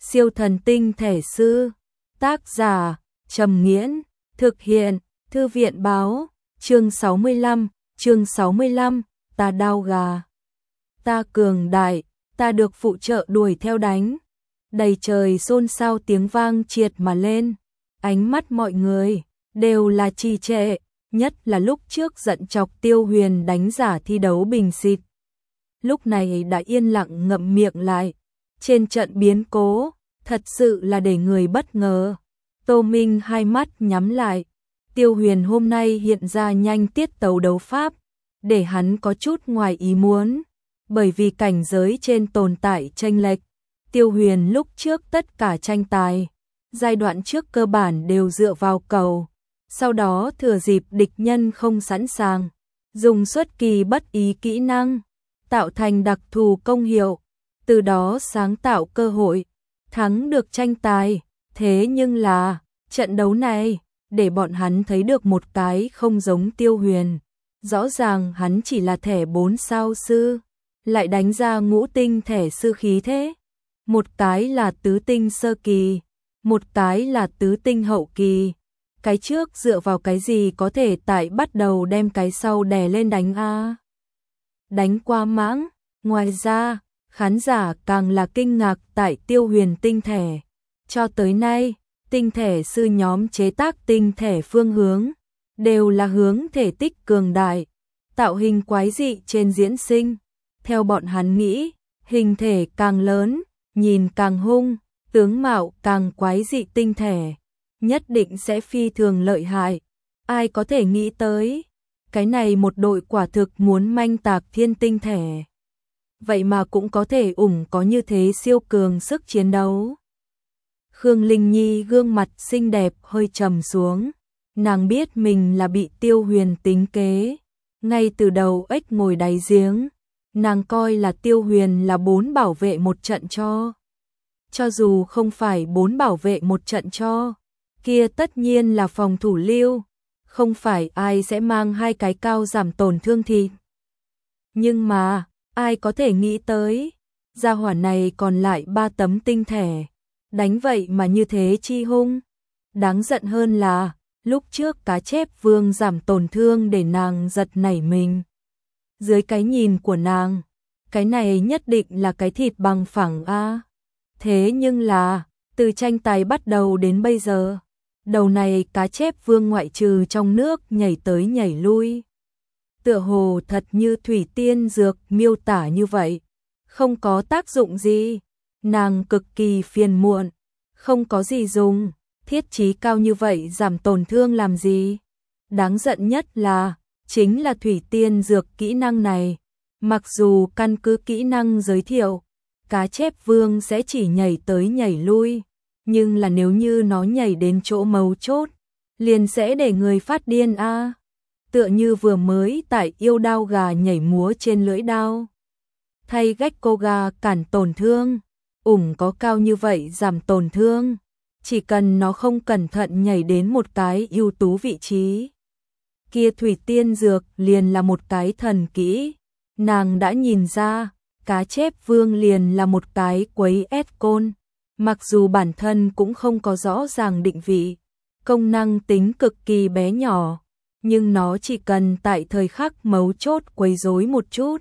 Siêu thần tinh thể sư. Tác giả Trầm Nghiễn. Thực hiện Thư viện báo. Chương 65, ta đao gà. Ta cường đại, ta được phụ trợ đuổi theo đánh. Đầy trời xôn xao tiếng vang triệt mà lên. Ánh mắt mọi người đều là trì trệ, nhất là lúc trước giận chọc Tiêu Huyền đánh giả thi đấu bình xịt. Lúc này đã yên lặng ngậm miệng lại. Trên trận biến cố, thật sự là để người bất ngờ. Tô Minh hai mắt nhắm lại. Tiêu Huyền hôm nay hiện ra nhanh tiết tấu đấu pháp, để hắn có chút ngoài ý muốn, bởi vì cảnh giới trên tồn tại chênh lệch. Tiêu Huyền lúc trước tất cả tranh tài, giai đoạn trước cơ bản đều dựa vào cầu, sau đó thừa dịp địch nhân không sẵn sàng, dùng xuất kỳ bất ý kỹ năng, tạo thành đặc thù công hiệu, từ đó sáng tạo cơ hội, thắng được tranh tài. Thế nhưng là, trận đấu này, để bọn hắn thấy được một cái không giống Tiêu Huyền. Rõ ràng hắn chỉ là thẻ 4 sao sư, lại đánh ra ngũ tinh thẻ sư khí thế. Một cái là tứ tinh sơ kỳ, một cái là tứ tinh hậu kỳ. Cái trước dựa vào cái gì có thể tại bắt đầu đem cái sau đè lên đánh a? Đánh qua mãng. Ngoài ra, khán giả càng là kinh ngạc tại Tiêu Huyền tinh thẻ. Cho tới nay, tinh thể sư nhóm chế tác tinh thể phương hướng đều là hướng thể tích cường đại, tạo hình quái dị trên diễn sinh. Theo bọn hắn nghĩ, hình thể càng lớn, nhìn càng hung, tướng mạo càng quái dị tinh thể, nhất định sẽ phi thường lợi hại. Ai có thể nghĩ tới, cái này một đội quả thực muốn manh tạc thiên tinh thể. Vậy mà cũng có thể có như thế siêu cường sức chiến đấu. Khương Linh Nhi gương mặt xinh đẹp hơi trầm xuống, nàng biết mình là bị Tiêu Huyền tính kế. Ngay từ đầu ếch ngồi đáy giếng, nàng coi là Tiêu Huyền là 4 bảo vệ một trận cho. Cho dù không phải 4 bảo vệ một trận cho, kia tất nhiên là phòng thủ lưu, không phải ai sẽ mang 2 cái cao giảm tổn thương thịt. Nhưng mà, ai có thể nghĩ tới, gia hỏa này còn lại 3 tấm tinh thể. Đánh vậy mà như thế chi hung. Đáng giận hơn là, lúc trước cá chép vương giảm tổn thương để nàng giật nảy mình. Dưới cái nhìn của nàng, cái này nhất định là cái thịt bằng phẳng a. Thế nhưng là, từ tranh tài bắt đầu đến bây giờ, đầu này cá chép vương ngoại trừ trong nước nhảy tới nhảy lui. Tựa hồ thật như thủy tiên dược miêu tả như vậy, không có tác dụng gì. Nàng cực kỳ phiền muộn, không có gì dùng, thiết chí cao như vậy giảm tổn thương làm gì? Đáng giận nhất là, chính là thủy tiên dược kỹ năng này. Mặc dù căn cứ kỹ năng giới thiệu, cá chép vương sẽ chỉ nhảy tới nhảy lui, nhưng là nếu như nó nhảy đến chỗ mấu chốt, liền sẽ để người phát điên a. Tựa như vừa mới tại yêu đao gà nhảy múa trên lưỡi đao. Thay Gecko gà cản tổn thương. Có cao như vậy giảm tổn thương, chỉ cần nó không cẩn thận nhảy đến một cái ưu tú vị trí. Kia thủy tiên dược liền là một cái thần kỹ, nàng đã nhìn ra, cá chép vương liền là một cái quấy ép côn, mặc dù bản thân cũng không có rõ ràng định vị, công năng tính cực kỳ bé nhỏ, nhưng nó chỉ cần tại thời khắc mấu chốt quấy rối một chút,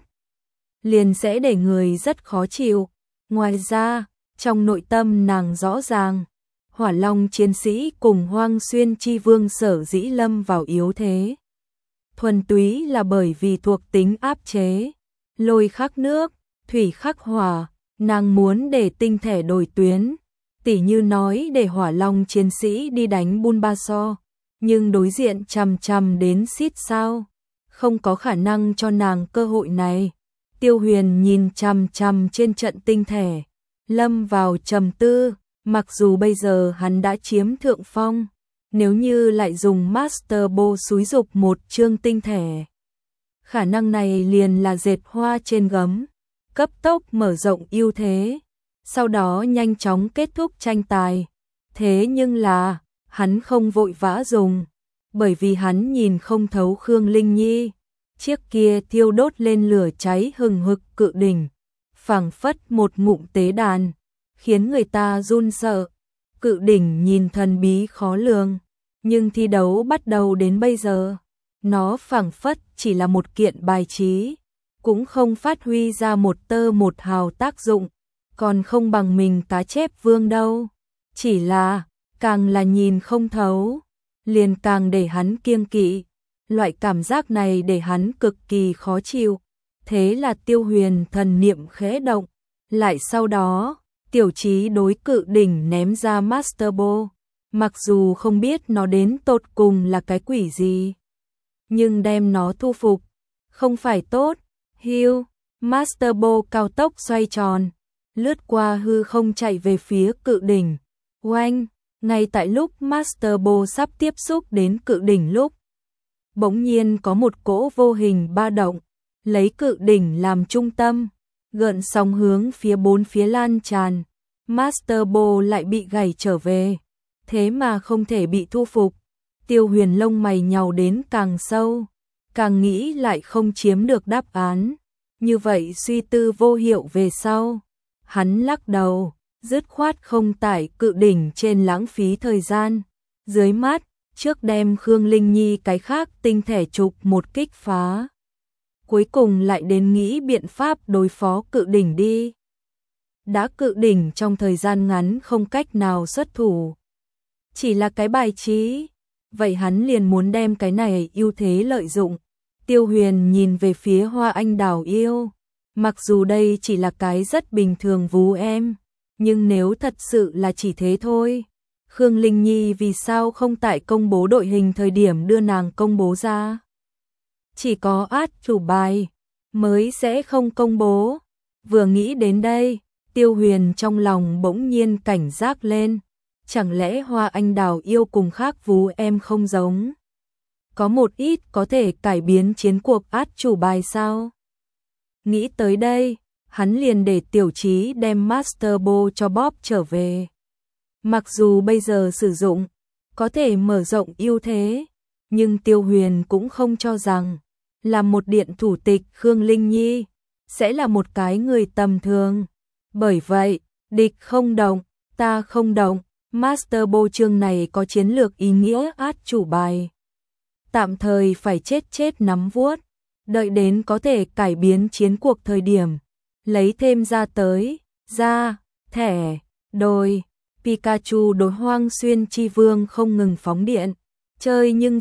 liền sẽ để người rất khó chịu. Ngoài ra, trong nội tâm nàng rõ ràng, Hỏa Long chiến sĩ cùng Hoang Xuyên Chi Vương sở dĩ lâm vào yếu thế. Thuần túy là bởi vì thuộc tính áp chế, lôi khắc nước, thủy khắc hỏa, nàng muốn để tinh thể đổi tuyến, tỉ như nói để Hỏa Long chiến sĩ đi đánh Bulbasaur, nhưng đối diện chằm đến xít sao, không có khả năng cho nàng cơ hội này. Tiêu Huyền nhìn chằm trên trận tinh thể, lâm vào trầm tư, mặc dù bây giờ hắn đã chiếm thượng phong, nếu như lại dùng Master Ball xúi dục một chương tinh thể, khả năng này liền là dệt hoa trên gấm, cấp tốc mở rộng ưu thế, sau đó nhanh chóng kết thúc tranh tài. Thế nhưng là, hắn không vội vã dùng, bởi vì hắn nhìn không thấu Khương Linh Nhi. Chiếc kia thiêu đốt lên lửa cháy hừng hực cự đỉnh, phảng phất một ngụm tế đàn, khiến người ta run sợ. Cự đỉnh nhìn thần bí khó lường, nhưng thi đấu bắt đầu đến bây giờ, nó phảng phất chỉ là một kiện bài trí, cũng không phát huy ra một tơ một hào tác dụng, còn không bằng mình cá chép vương đâu. Chỉ là, càng là nhìn không thấu, liền càng để hắn kiêng kỵ. Loại cảm giác này để hắn cực kỳ khó chịu. Thế là Tiêu Huyền thần niệm khẽ động, lại sau đó, Tiểu Chí đối cự đỉnh ném ra Master Ball. Mặc dù không biết nó đến tột cùng là cái quỷ gì, nhưng đem nó thu phục, không phải tốt. Hiu, Master Ball cao tốc xoay tròn, lướt qua hư không chạy về phía cự đỉnh. Oanh, ngay tại lúc Master Ball sắp tiếp xúc đến cự đỉnh lúc, bỗng nhiên có một cỗ vô hình ba động, lấy cự đỉnh làm trung tâm, gợn sóng hướng phía bốn phía lan tràn. Master Ball lại bị gảy trở về, thế mà không thể bị thu phục. Tiêu Huyền lông mày nhàu đến càng sâu, càng nghĩ lại không chiếm được đáp án, như vậy suy tư vô hiệu về sau. Hắn lắc đầu, dứt khoát không tải cự đỉnh trên lãng phí thời gian. Dưới mắt, trước đem Khương Linh Nhi cái khác tinh thể trục một kích phá. Cuối cùng lại đến nghĩ biện pháp đối phó cự đỉnh đi. Đã cự đỉnh trong thời gian ngắn không cách nào xuất thủ, chỉ là cái bài trí, vậy hắn liền muốn đem cái này ưu thế lợi dụng. Tiêu Huyền nhìn về phía Hoa Anh Đào Yêu, mặc dù đây chỉ là cái rất bình thường vú em, nhưng nếu thật sự là chỉ thế thôi, Khương Linh Nhi vì sao không tại công bố đội hình thời điểm đưa nàng công bố ra? Chỉ có át chủ bài mới sẽ không công bố. Vừa nghĩ đến đây, Tiêu Huyền trong lòng bỗng nhiên cảnh giác lên. Chẳng lẽ Hoa Anh Đào Yêu cùng khác vú em không giống? Có một ít có thể cải biến chiến cuộc át chủ bài sao? Nghĩ tới đây, hắn liền để Tiểu Chí đem Master Ball cho Bob trở về. Mặc dù bây giờ sử dụng, có thể mở rộng ưu thế, nhưng Tiêu Huyền cũng không cho rằng, là một điện thủ tịch Khương Linh Nhi, sẽ là một cái người tầm thường. Bởi vậy, địch không động, ta không động, Master Ball chương này có chiến lược ý nghĩa át chủ bài. Tạm thời phải chết nắm vuốt, đợi đến có thể cải biến chiến cuộc thời điểm, lấy thêm ra tới, thẻ, đôi. Pikachu đối Hoang Xuyên Chi Vương không ngừng phóng điện, chơi nhưng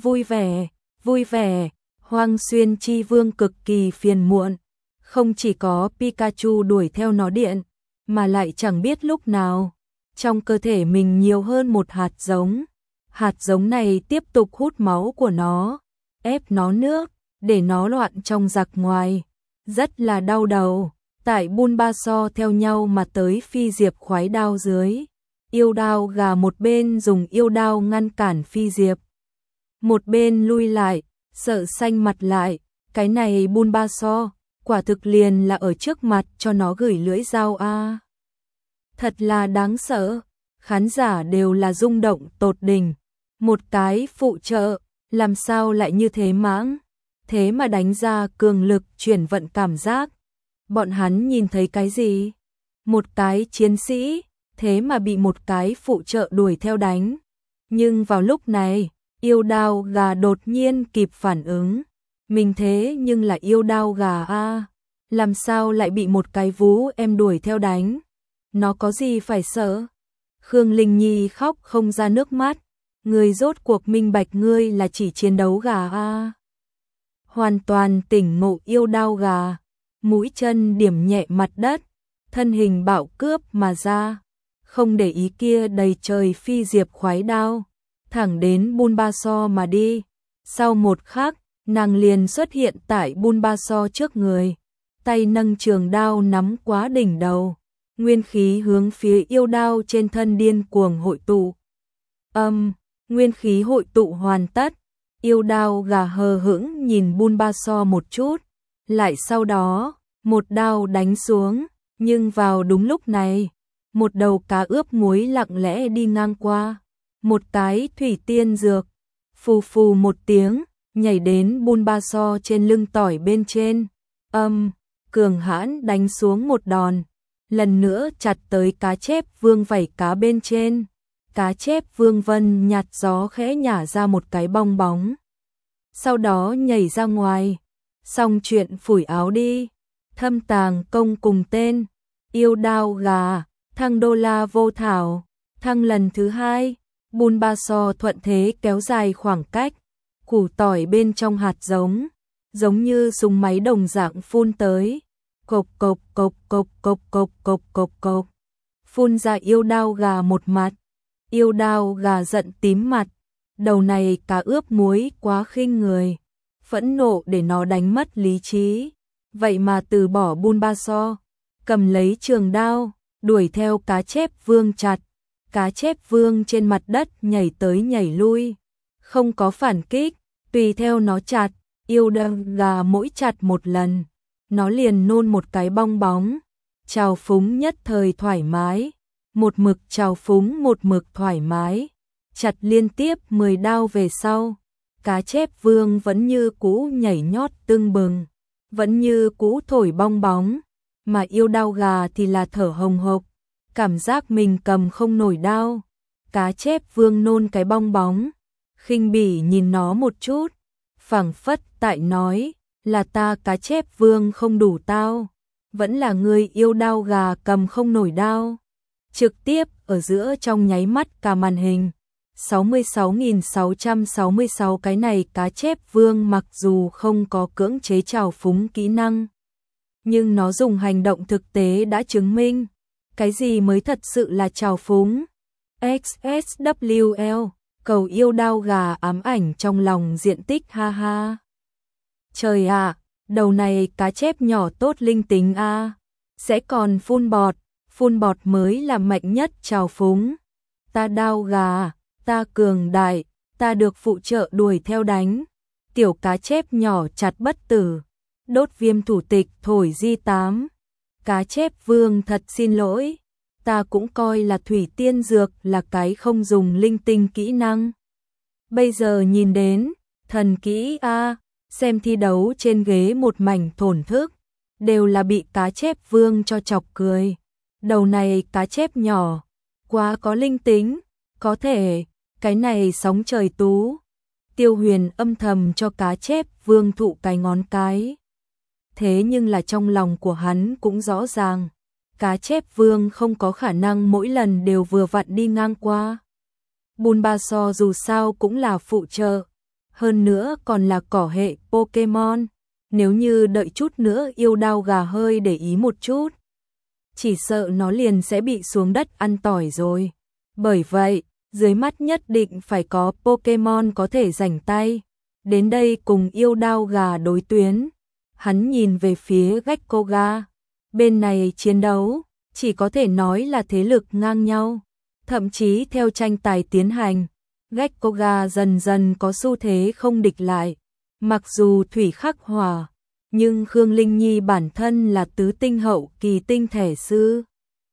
vui vẻ, Hoang Xuyên Chi Vương cực kỳ phiền muộn, không chỉ có Pikachu đuổi theo nó điện, mà lại chẳng biết lúc nào, trong cơ thể mình nhiều hơn một hạt giống này tiếp tục hút máu của nó, ép nó nước, để nó loạn trong giặc ngoài, rất là đau đầu. Tại Bulbasaur theo nhau mà tới Phi Diệp khoái đao dưới. Yêu đao gà một bên dùng yêu đao ngăn cản Phi Diệp, một bên lui lại, sợ xanh mặt lại. Cái này Bulbasaur, quả thực liền là ở trước mặt cho nó gửi lưỡi dao a. Thật là đáng sợ, khán giả đều là rung động tột đỉnh. Một cái phụ trợ, làm sao lại như thế mãng, thế mà đánh ra cường lực chuyển vận cảm giác. Bọn hắn nhìn thấy cái gì? Một cái chiến sĩ, thế mà bị một cái phụ trợ đuổi theo đánh. Nhưng vào lúc này, yêu đao gà đột nhiên kịp phản ứng. Mình thế nhưng là yêu đao gà a, làm sao lại bị một cái vú em đuổi theo đánh? Nó có gì phải sợ? Khương Linh Nhi khóc không ra nước mắt. Người rốt cuộc minh bạch ngươi là chỉ chiến đấu gà a. Hoàn toàn tỉnh ngộ yêu đao gà, mũi chân điểm nhẹ mặt đất, thân hình bạo cướp mà ra, không để ý kia đầy trời Phi Diệp khoái đao, thẳng đến Bulbasaur mà đi. Sau một khắc, nàng liền xuất hiện tại Bulbasaur trước người, tay nâng trường đao nắm quá đỉnh đầu, nguyên khí hướng phía yêu đao trên thân điên cuồng hội tụ. Nguyên khí hội tụ hoàn tất, yêu đao gà hờ hững nhìn Bulbasaur một chút, lại sau đó, một đao đánh xuống, nhưng vào đúng lúc này, một đầu cá ướp muối lặng lẽ đi ngang qua, một cái thủy tiên dược, phù phù một tiếng, nhảy đến Bulbasaur trên lưng tỏi bên trên, cường hãn đánh xuống một đòn, lần nữa chặt tới cá chép vương vảy cá bên trên. Cá chép vương vân nhạt gió khẽ nhả ra một cái bong bóng. Sau đó nhảy ra ngoài. Xong chuyện phủi áo đi. Thâm tàng công cùng tên. Yêu đao gà. Thăng đô la vô thảo. Thăng lần thứ 2. Bulbasaur thuận thế kéo dài khoảng cách. Củ tỏi bên trong hạt giống. Giống như súng máy đồng dạng phun tới. Cộc cộc cộc cộc cộc cộc cộc cộc cộc. Phun ra yêu đao gà một mặt. Yêu đao gà giận tím mặt. Đầu này cá ướp muối quá khinh người. Phẫn nộ để nó đánh mất lý trí. Vậy mà từ bỏ Bulbasaur. Cầm lấy trường đao. Đuổi theo cá chép vương chặt. Cá chép vương trên mặt đất nhảy tới nhảy lui. Không có phản kích. Tùy theo nó chặt. Yêu đao gà mỗi chặt một lần. Nó liền nôn một cái bong bóng. Trào phúng nhất thời thoải mái. Một mực trào phúng một mực thoải mái. Chặt liên tiếp 10 đao về sau. Cá chép vương vẫn như cũ nhảy nhót tưng bừng. Vẫn như cũ thổi bong bóng. Mà yêu đao gà thì là thở hồng hộc. Cảm giác mình cầm không nổi đao. Cá chép vương nôn cái bong bóng. Khinh bỉ nhìn nó một chút. Phảng phất tại nói. Là ta cá chép vương không đủ tao. Vẫn là người yêu đao gà cầm không nổi đao. Trực tiếp ở giữa trong nháy mắt cả màn hình. 66.666 cái này cá chép vương mặc dù không có cưỡng chế trào phúng kỹ năng. Nhưng nó dùng hành động thực tế đã chứng minh. Cái gì mới thật sự là trào phúng. XSWL, cầu yêu đao gà ám ảnh trong lòng diện tích ha ha. Trời ạ, đầu này cá chép nhỏ tốt linh tính a. Sẽ còn phun bọt mới là mạnh nhất trào phúng. Ta đao gà, ta cường đại, ta được phụ trợ đuổi theo đánh. Tiểu cá chép nhỏ chặt bất tử. Đốt viêm thủ tịch thổi G8. Cá chép vương thật xin lỗi. Ta cũng coi là thủy tiên dược là cái không dùng linh tinh kỹ năng. Bây giờ nhìn đến, thần kỹ a. Xem thi đấu trên ghế một mảnh thổn thức. Đều là bị cá chép vương cho chọc cười. Đầu này cá chép nhỏ. Quá có linh tính. Có thể, cái này sóng trời tú. Tiêu Huyền âm thầm cho cá chép vương thụ cái ngón cái. Thế nhưng là trong lòng của hắn cũng rõ ràng. Cá chép vương không có khả năng mỗi lần đều vừa vặn đi ngang qua. Bulbasaur dù sao cũng là phụ trợ. Hơn nữa còn là cỏ hệ Pokemon. Nếu như đợi chút nữa yêu đao gà hơi để ý một chút. Chỉ sợ nó liền sẽ bị xuống đất ăn tỏi rồi. Bởi vậy, dưới mắt nhất định phải có Pokemon có thể rảnh tay. Đến đây cùng yêu đao gà đối tuyến. Hắn nhìn về phía Gekkoga. Bên này chiến đấu, chỉ có thể nói là thế lực ngang nhau. Thậm chí theo tranh tài tiến hành, Gekkoga dần dần có xu thế không địch lại. Mặc dù thủy khắc hỏa, nhưng Khương Linh Nhi bản thân là tứ tinh hậu kỳ tinh thể sư.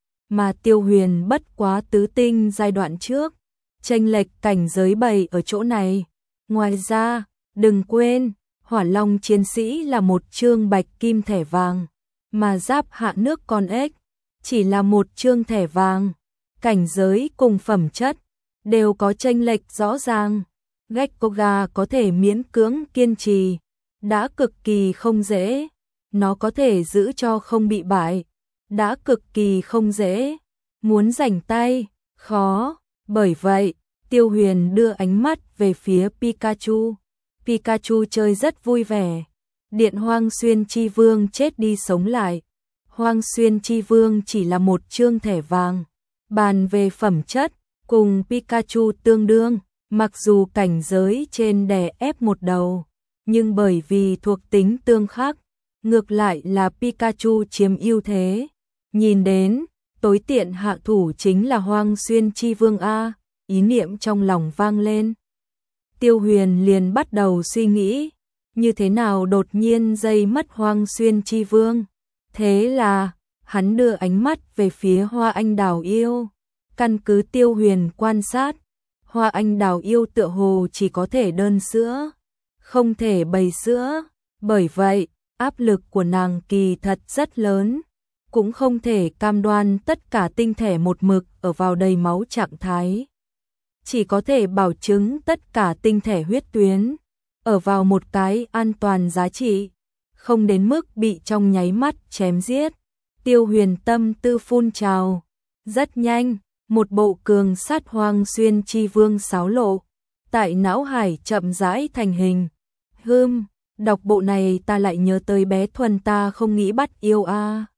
Mà Tiêu Huyền bất quá tứ tinh giai đoạn trước. Chênh lệch cảnh giới bày ở chỗ này. Ngoài ra, đừng quên, Hỏa Long chiến sĩ là một chương bạch kim thẻ vàng. Mà giáp hạ nước con ếch chỉ là một chương thẻ vàng. Cảnh giới cùng phẩm chất đều có chênh lệch rõ ràng. Gekkoga có thể miễn cưỡng kiên trì, đã cực kỳ không dễ. Nó có thể giữ cho không bị bại, đã cực kỳ không dễ. Muốn rảnh tay, khó. Bởi vậy, Tiêu Huyền đưa ánh mắt về phía Pikachu. Pikachu chơi rất vui vẻ. Điện Hoang Xuyên Chi Vương chết đi sống lại. Hoang Xuyên Chi Vương chỉ là một chương thẻ vàng. Bàn về phẩm chất, cùng Pikachu tương đương, mặc dù cảnh giới trên đè ép một đầu, nhưng bởi vì thuộc tính tương khắc, ngược lại là Pikachu chiếm ưu thế. Nhìn đến, tối tiện hạ thủ chính là Hoang Xuyên Chi Vương A, ý niệm trong lòng vang lên. Tiêu Huyền liền bắt đầu suy nghĩ, như thế nào đột nhiên dây mất Hoang Xuyên Chi Vương. Thế là, hắn đưa ánh mắt về phía Hoa Anh Đào Yêu. Căn cứ Tiêu Huyền quan sát, Hoa Anh Đào Yêu tựa hồ chỉ có thể đơn sữa, không thể bày sữa. Bởi vậy, áp lực của nàng kỳ thật rất lớn. cũng không thể cam đoan tất cả tinh thể một mực ở vào đầy máu trạng thái. Chỉ có thể bảo chứng tất cả tinh thể huyết tuyến ở vào một cái an toàn giá trị, không đến mức bị trong nháy mắt chém giết. Tiêu Huyền tâm tư phun trào, rất nhanh, một bộ cường sát Hoang Xuyên Chi Vương xáo lộ tại não hải chậm rãi thành hình. Đọc bộ này ta lại nhớ tới bé Thuần ta không nghĩ bắt yêu a.